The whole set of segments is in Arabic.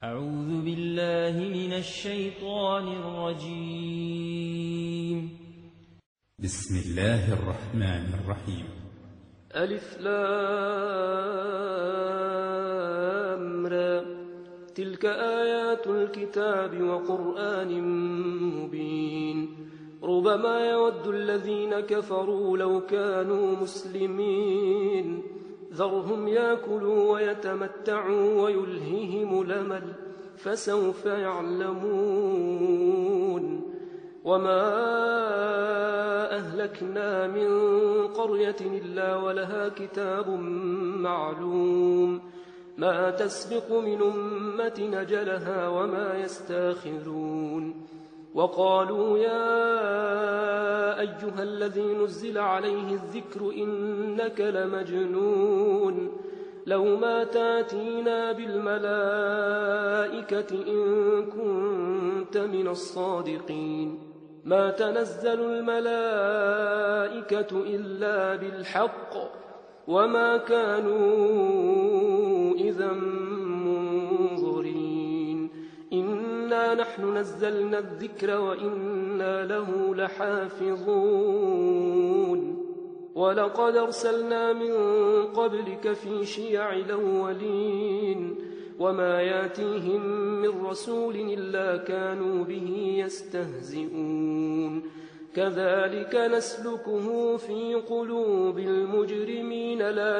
أعوذ بالله من الشيطان الرجيم. بسم الله الرحمن الرحيم. ألف لام را، تلك آيات الكتاب وقرآن مبين. ربما يود الذين كفروا لو كانوا مسلمين، ذرهم يأكلوا ويتمتعوا ويلههم الأمل، فسوف يعلمون. وما أهلكنا من قرية إلا ولها كتاب معلوم، ما تسبق من أمة أجلها وما يستاخرون. وقالوا يا أيها الذي نزل عليه الذكر إنك لمجنون، لو ما تاتينا بالملائكة إن كنت من الصادقين. ما تنزل الملائكة إلا بالحق وما كانوا إذا منظرين. إنا نحن نزلنا الذكر وإنا له لحافظون. ولقد أرسلنا من قبلك في شيع الأولين، وما ياتيهم من رسول إلا كانوا به يستهزئون. كذلك نسلكه في قلوب المجرمين،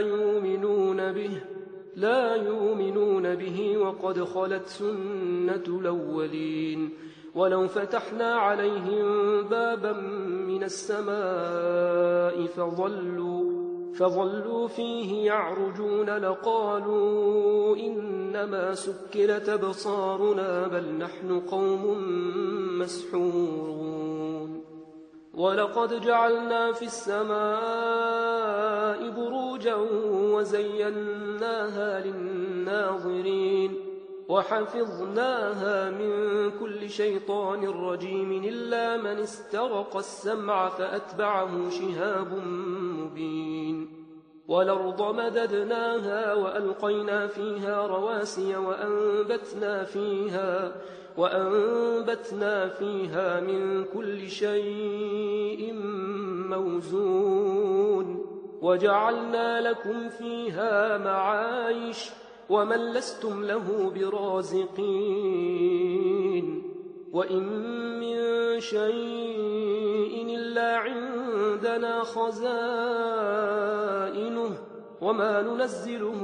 لا يؤمنون به وقد خلت سنة الأولين. ولو فتحنا عليهم بابا من السماء فظلوا فيه يعرجون لقالوا إنما سكرت أبصارنا بل نحن قوم مسحورون. ولقد جعلنا في السماء بروجا وزيناها للناظرين وحفظناها من كل شيطان رجيم إلا من استرق السمع فأتبعه شهاب مبين. والأرض مددناها وألقينا فيها رواسي وأنبتنا فيها من كل شيء موزون. وجعلنا لكم فيها معايش ومن لستم له برازقين. وإن من شيء إلا عندنا خزائنه وما ننزله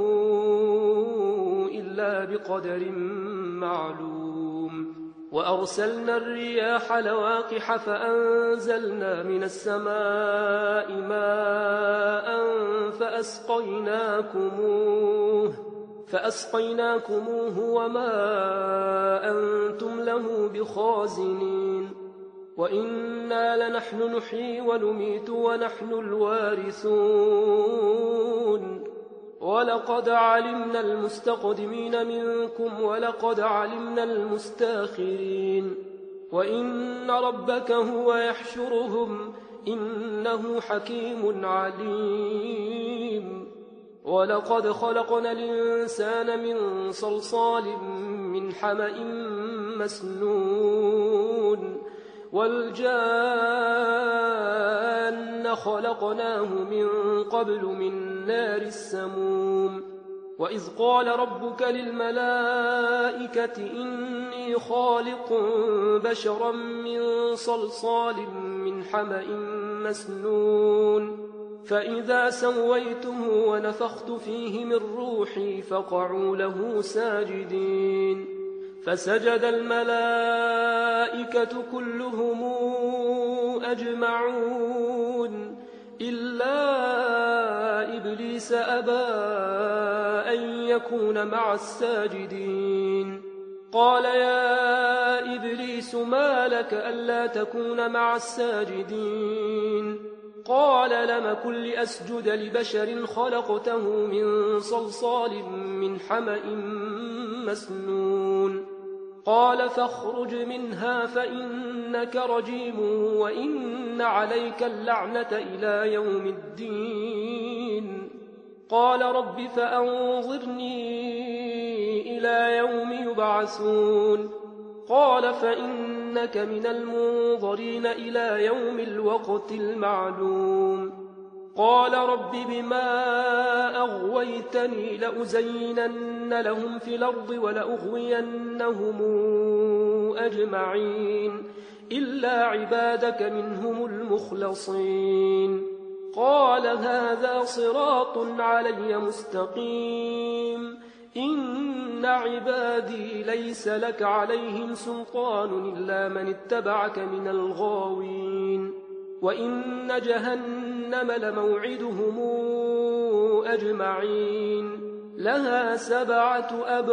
إلا بقدر معلوم. وأرسلنا الرياح لواقح فأنزلنا من السماء ماء فأسقيناكموه وما أنتم له بخازنين. وإنا لنحن نحيي ونميت ونحن الوارثون. ولقد علمنا المستقدمين منكم ولقد علمنا المستاخرين. وإن ربك هو يحشرهم إنه حكيم عليم. ولقد خلقنا الإنسان من صلصال من حمأ مسنون. والجان خلقناه من قبل من نار السموم. وإذ قال ربك للملائكة إني خالق بشرا من صلصال من حمأ مسنون، فإذا سويته ونفخت فيه من روحي فقعوا له ساجدين. فسجد الملائكة كلهم أجمعون إلا إبليس أبى أن يكون مع الساجدين. قال يا إبليس ما لك ألا تكون مع الساجدين؟ قال لم أكن لأسجد لبشر خلقته من صلصال من حمأ مسنون. قال فاخرج منها فإنك رجيم وإن عليك اللعنة إلى يوم الدين. قال رب فأنظرني إلى يوم يبعثون قال فإنك من المنظرين إلى يوم الوقت المعلوم قال رب بما أغويتني لأزينن لهم في الأرض ولأغوينهم أجمعين إلا عبادك منهم المخلصين قال هذا صراط علي مستقيم إن عبادي ليس لك عليهم سلطان إلا من اتبعك من الغاوين وإن جهنم لموعدهم أجمعين لها 7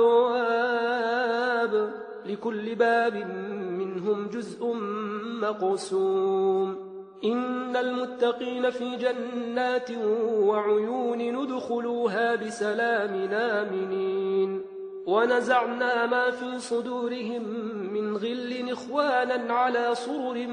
أبواب لكل باب منهم جزء مقسوم إن المتقين في جنات وعيون ندخلوها بسلام آمنين ونزعنا ما في صدورهم من غل إخوانا على سرر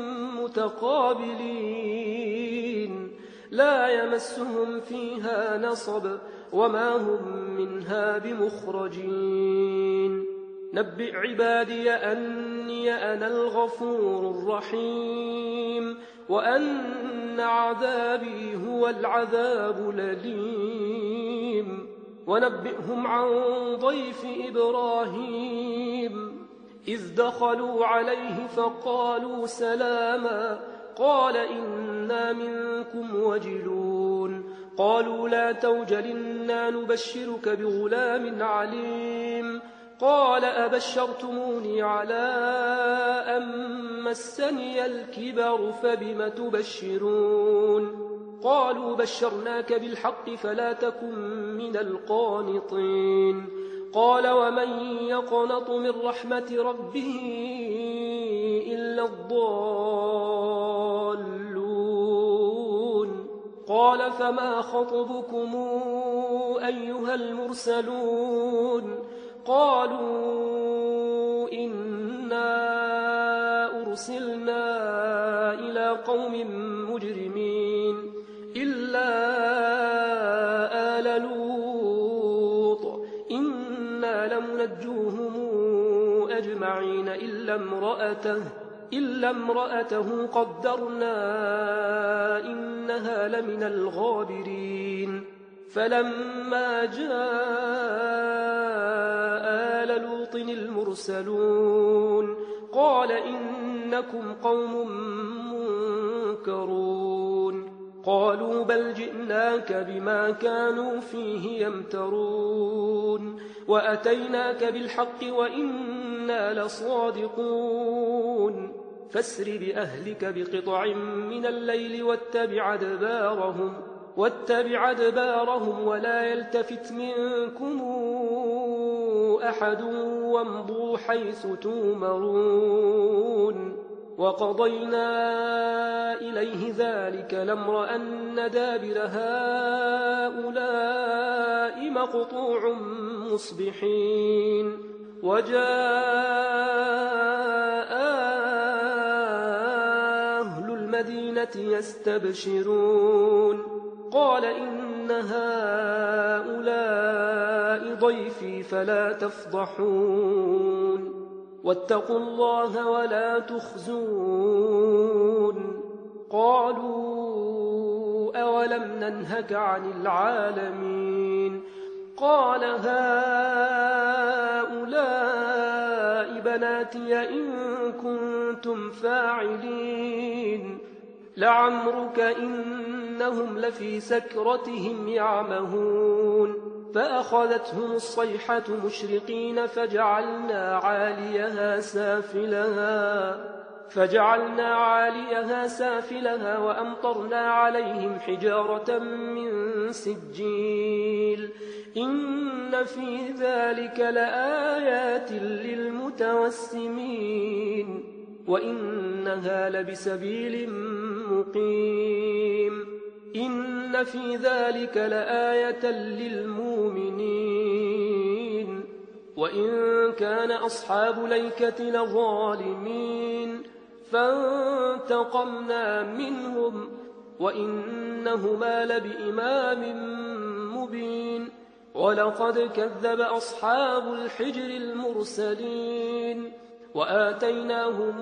متقابلين لا يمسهم فيها نصب وما هم منها بمخرجين نبئ عبادي أني أنا الغفور الرحيم وأن عذابي هو العذاب الأليم ونبئهم عن ضيف إبراهيم إذ دخلوا عليه فقالوا سلاما قال إنا منكم وجلون قالوا لا توجل إنا نبشرك بغلام عليم قال أبشرتموني على أن مسني الكبر فبم تبشرون قالوا بشرناك بالحق فلا تكن من القانطين قال ومن يقنط من رحمة ربه إلا الضالون قال فما خطبكم أيها المرسلون قالوا إنا أرسلنا إلى قوم مجرمين إلا آل لوط إنا لمنجوهم أجمعين إلا امرأته قدرنا إنها لمن الغابرين فلما جاء آل لوط المرسلون قال إنكم قوم منكرون قالوا بل جئناك بما كانوا فيه يمترون وأتيناك بالحق وإنا لصادقون فاسر بأهلك بقطع من الليل واتبع أدبارهم ولا يلتفت منكم أحد وامضوا حيث تومرون وقضينا إليه ذلك الأمر أن دابر هؤلاء مقطوع مصبحين وجاء أهل المدينة يستبشرون قال إن هؤلاء ضيفي فلا تفضحون واتقوا الله ولا تخزون قالوا أولم ننهك عن العالمين قال هؤلاء بناتي إن كنتم فاعلين لعمرك إنهم لفي سكرتهم يعمهون فأخذتهم الصيحة مشرقين فجعلنا عاليها سافلها وأمطرنا عليهم حجارة من سجيل إن في ذلك لآيات للمتوسمين وإنها لبسبيل مقيم إن في ذلك لآية للمؤمنين وإن كان أصحاب ليكة لظالمين فانتقمنا منهم وإنهما لبإمام مبين ولقد كذب أصحاب الحجر المرسلين وآتيناهم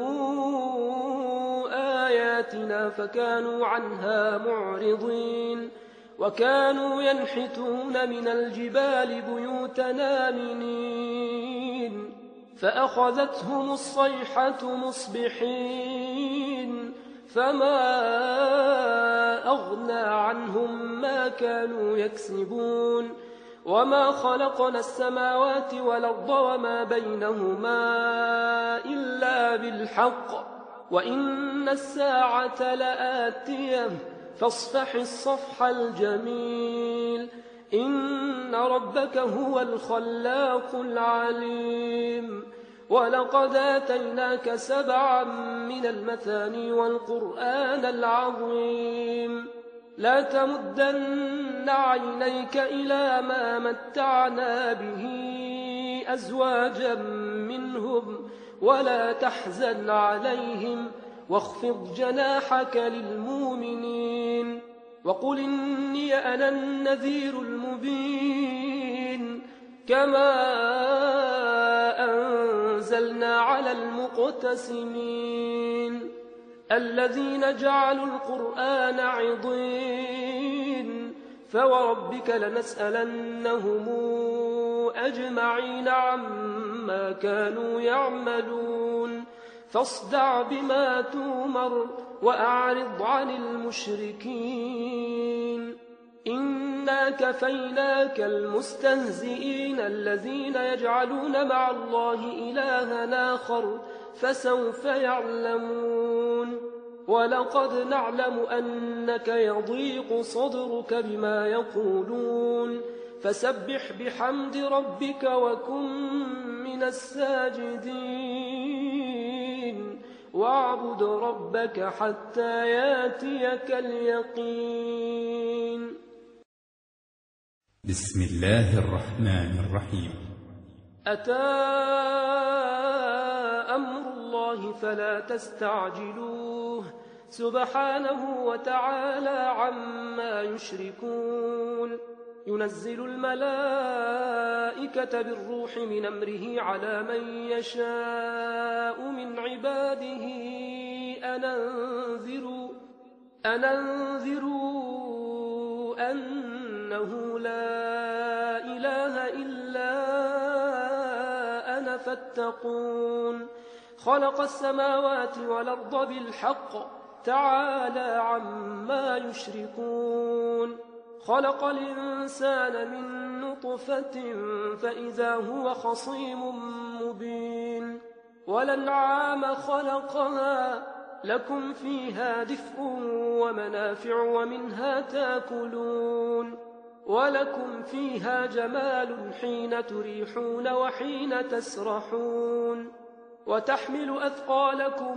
آياتنا فكانوا عنها معرضين وكانوا ينحتون من الجبال بيوتنا آمنين فأخذتهم الصيحة مصبحين فما أغنى عنهم ما كانوا يكسبون وما خلقنا السماوات والأرض وما بينهما إلا بالحق وإن الساعة لآتية فاصفح الصفح الجميل إن ربك هو الخلاق العليم ولقد آتيناك 7 من المثاني والقرآن العظيم لا تمدن عينيك إلى ما متعنا به أزواجا منهم ولا تحزن عليهم واخفض جناحك للمؤمنين وقل إني أنا النذير المبين كما أنزلنا على المقتسمين الذين جعلوا القرآن عضين فوربك لنسألنهم أجمعين عما كانوا يعملون فاصدع بما تؤمر وأعرض عن المشركين إنا كفيناك المستهزئين الذين يجعلون مع الله إلها آخر فسوف يعلمون ولقد نعلم أنك يضيق صدرك بما يقولون فسبح بحمد ربك وكن من الساجدين واعبد ربك حتى ياتيك اليقين. بسم الله الرحمن الرحيم. أتى أمر الله فلا تستعجلوه سبحانه وتعالى عما يشركون ينزل الملائكة بالروح من أمره على من يشاء من عباده أن أنذروا أنه لا إله إلا أنا فاتقون خلق السماوات والأرض بالحق تعالى عما يشركون خلق الإنسان من نطفة فإذا هو خصيم مبين والأنعام خلقها لكم فيها دفء ومنافع ومنها تاكلون ولكم فيها جمال حين تريحون وحين تسرحون وتحمل أثقالكم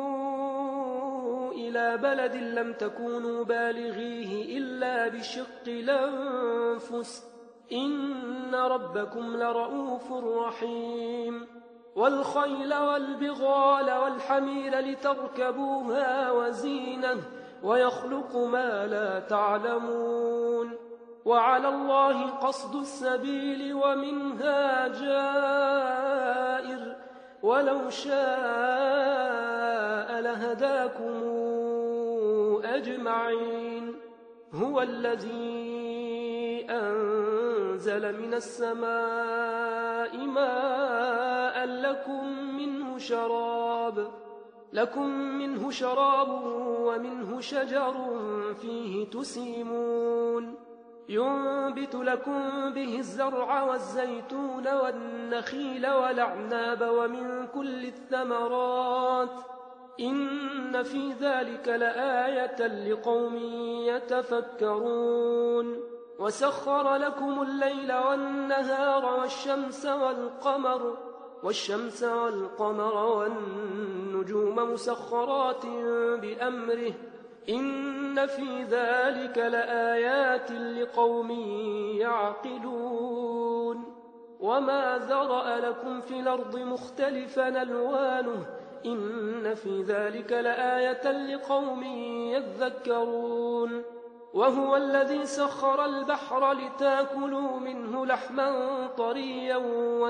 إلى بلد لم تكونوا بالغيه إلا بشق الأنفس إن ربكم لرؤوف رحيم والخيل والبغال والحمير لتركبوها وزينة ويخلق ما لا تعلمون وعلى الله قصد السبيل ومنها جائر ولو شاء لهداكم أجمعين هو الذي أنزل من السماء ماء لكم منه شراب ومنه شجر فيه تسيمون ينبت لكم به الزرع والزيتون والنخيل والأعناب ومن كل الثمرات إن في ذلك لآية لقوم يتفكرون وسخر لكم الليل والنهار والشمس والقمر والنجوم مسخرات بأمره إن في ذلك لآيات لقوم يعقلون وما ذرأ لكم في الأرض مختلفا ألوانه إن في ذلك لآية لقوم يذكرون وهو الذي سخر البحر لتاكلوا منه لحما طريا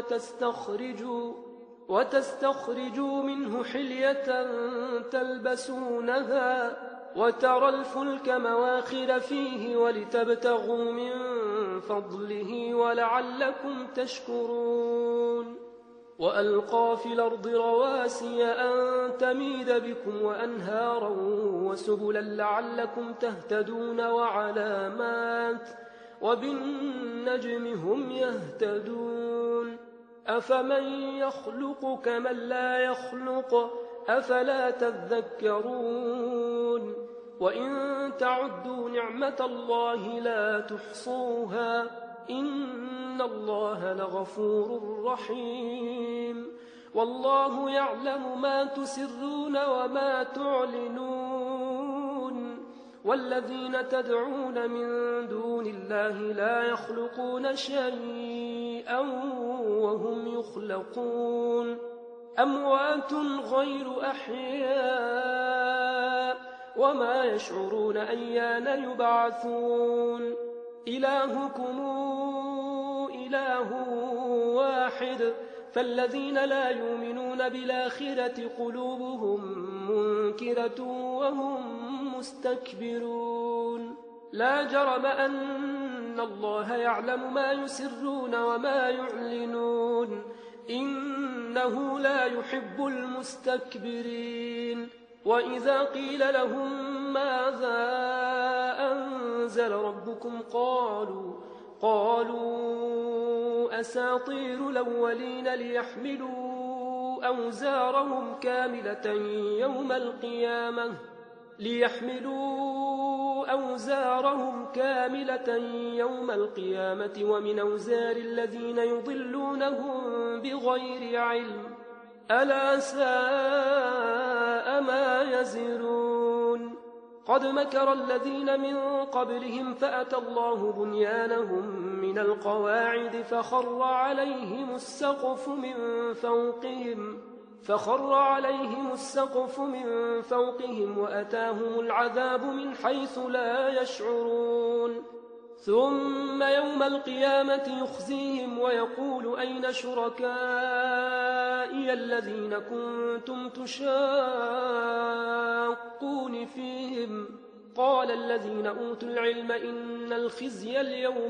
وتستخرجوا منه حلية تلبسونها وترى الفلك مواخر فيه ولتبتغوا من فضله ولعلكم تشكرون وألقى في الأرض رواسي أن تميد بكم وأنهارا وسبلا لعلكم تهتدون وعلامات وبالنجم هم يهتدون أفمن يخلق كمن لا يخلق أفلا تذكرون وإن تعدوا نعمة الله لا تحصوها إن الله لغفور رحيم والله يعلم ما تسرون وما تعلنون والذين تدعون من دون الله لا يخلقون شيئا وهم يخلقون أموات غير أحياء وما يشعرون أيان يبعثون إلهكم إله واحد فالذين لا يؤمنون بالآخرة قلوبهم منكرة وهم مستكبرون لا جرم أن الله يعلم ما يسرون وما يعلنون إنه لا يحب المستكبرين وإذا قيل لهم ماذا أنزل ربكم قالوا أساطير الأولين ليحملوا أوزارهم كاملة يوم القيامة ومن أوزار الذين يضلونهم بغير علم ألا ساء ما يزرون قد مكر الذين من قبلهم فأتى الله بنيانهم من القواعد فخر عليهم السقف من فوقهم وأتاهم العذاب من حيث لا يشعرون ثم يوم القيامة يخزيهم ويقول أين شركائي الذين كنتم تشاقون فيهم قال الذين أوتوا العلم إن الخزي اليوم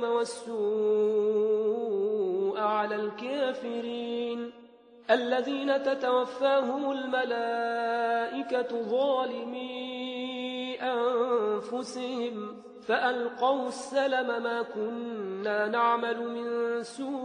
والسوء على الكافرين الذين تتوفاهم الملائكة ظالمي أنفسهم فألقوا السلم ما كنا نعمل من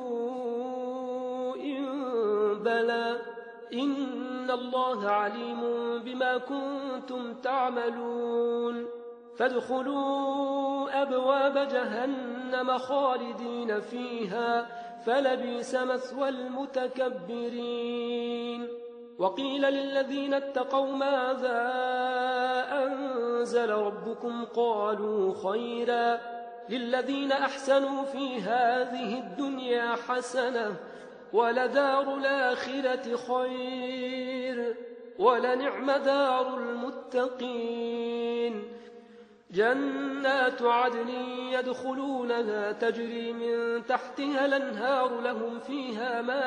سوء بلى إن الله عليم بما كنتم تعملون فادخلوا أبواب جهنم خالدين فيها فلبئس مثوى المتكبرين وقيل للذين اتقوا ماذا أنزل ربكم قالوا خيرا للذين أحسنوا في هذه الدنيا حسنة ولدار الآخرة خير ولنعم دار المتقين جنات عدن يدخلونها تجري من تحتها الأنهار لهم فيها ما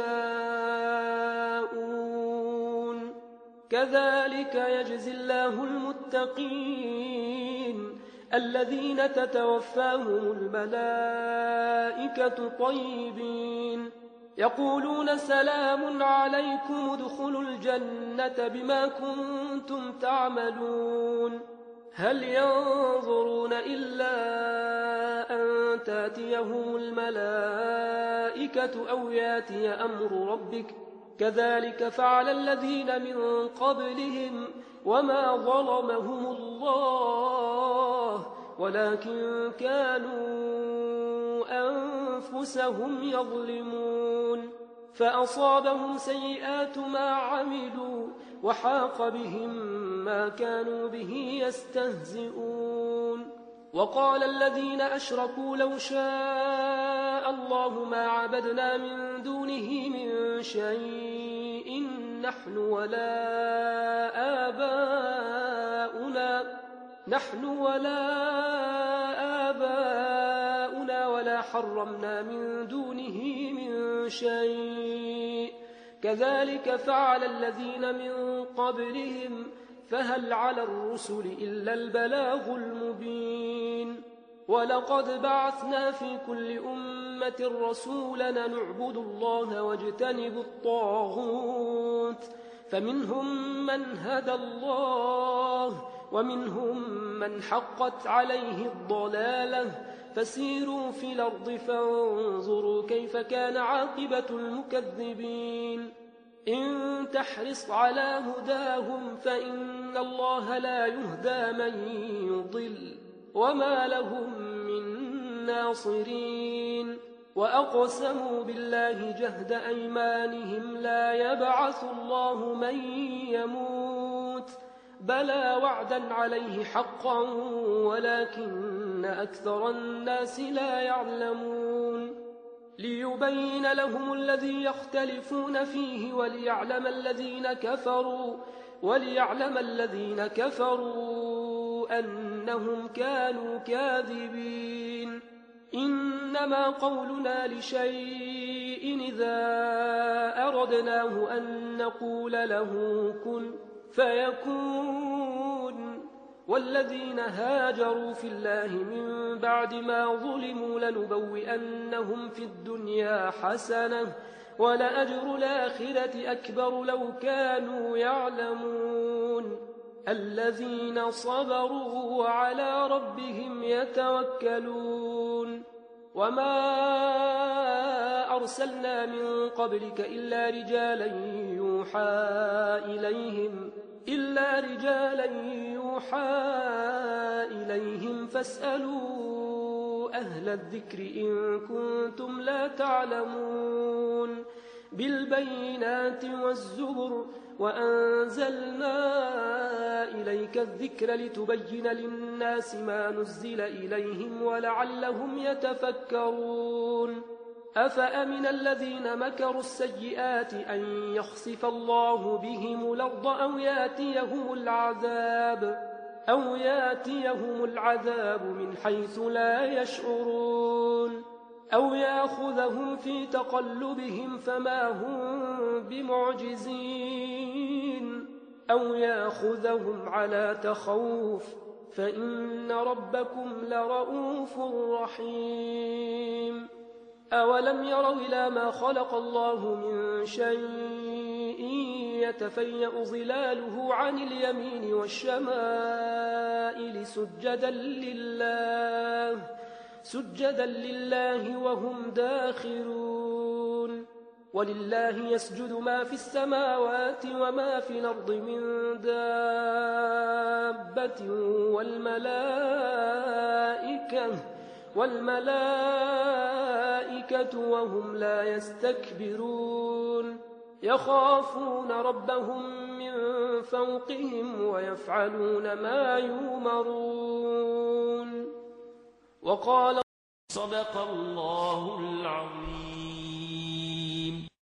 يشاءون كذلك يجزي الله المتقين الذين تتوفاهم الملائكة طيبين يقولون سلام عليكم ادخلوا الجنة بما كنتم تعملون هل ينظرون إلا أن تأتيهم الملائكة أو يأتي أمر ربك كذلك فعل الذين من قبلهم وما ظلمهم الله ولكن كانوا أنفسهم يظلمون فأصابهم سيئات ما عملوا وحاق بهم ما كانوا به يستهزئون وقال الذين أشركوا لو شاء الله ما عبدنا من دونه من شيء نحن ولا آباؤنا نحن ولا آباؤنا ولا حرمنا من دونه من شيء كذلك فعل الذين من قبلهم فهل على الرسل إلا البلاغ المبين ولقد بعثنا في كل أمة رسولا نعبد الله واجتنب الطاغوت فمنهم من هدى الله ومنهم من حقت عليه الضلالة فسيروا في الأرض فانظروا كيف كان عاقبة المكذبين إن تحرص على هداهم فإن الله لا يهدى من يضل وما لهم من ناصرين وأقسموا بالله جهد أيمانهم لا يبعث الله من يموت بلى وعدا عليه حقا ولكن أكثر الناس لا يعلمون ليبين لهم الذي يختلفون فيه وليعلم الذين كفروا أنهم كانوا كاذبين إنما قولنا لشيء إذا أردناه أن نقول له كن فيكون والذين هاجروا في الله من بعد ما ظلموا لنبوئنهم في الدنيا حسنة ولأجر الآخرة أكبر لو كانوا يعلمون الذين صبروا وعلى ربهم يتوكلون وما أرسلنا من قبلك إلا رجالا يوحى إليهم فاسألوا أهل الذكر إن كنتم لا تعلمون بالبينات والزبر وأنزلنا إليك الذكر لتبين للناس ما نزل إليهم ولعلهم يتفكرون أفأمن الذين مكروا السيئات أن يخسف الله بهم الأرض أو ياتيهم العذاب من حيث لا يشعرون أو يأخذهم في تقلبهم فما هم بمعجزين أو يأخذهم على تخوف فإن ربكم لرؤوف رحيم أولم يروا إلى ما خلق الله من شيء يتفيأ ظلاله عن اليمين والشمائل سجدا لله وهم داخرون ولله يسجد ما في السماوات وما في الأرض من دابة والملائكة وهم لا يستكبرون يخافون ربهم من فوقهم ويفعلون ما يؤمرون وقال صدق الله العظيم.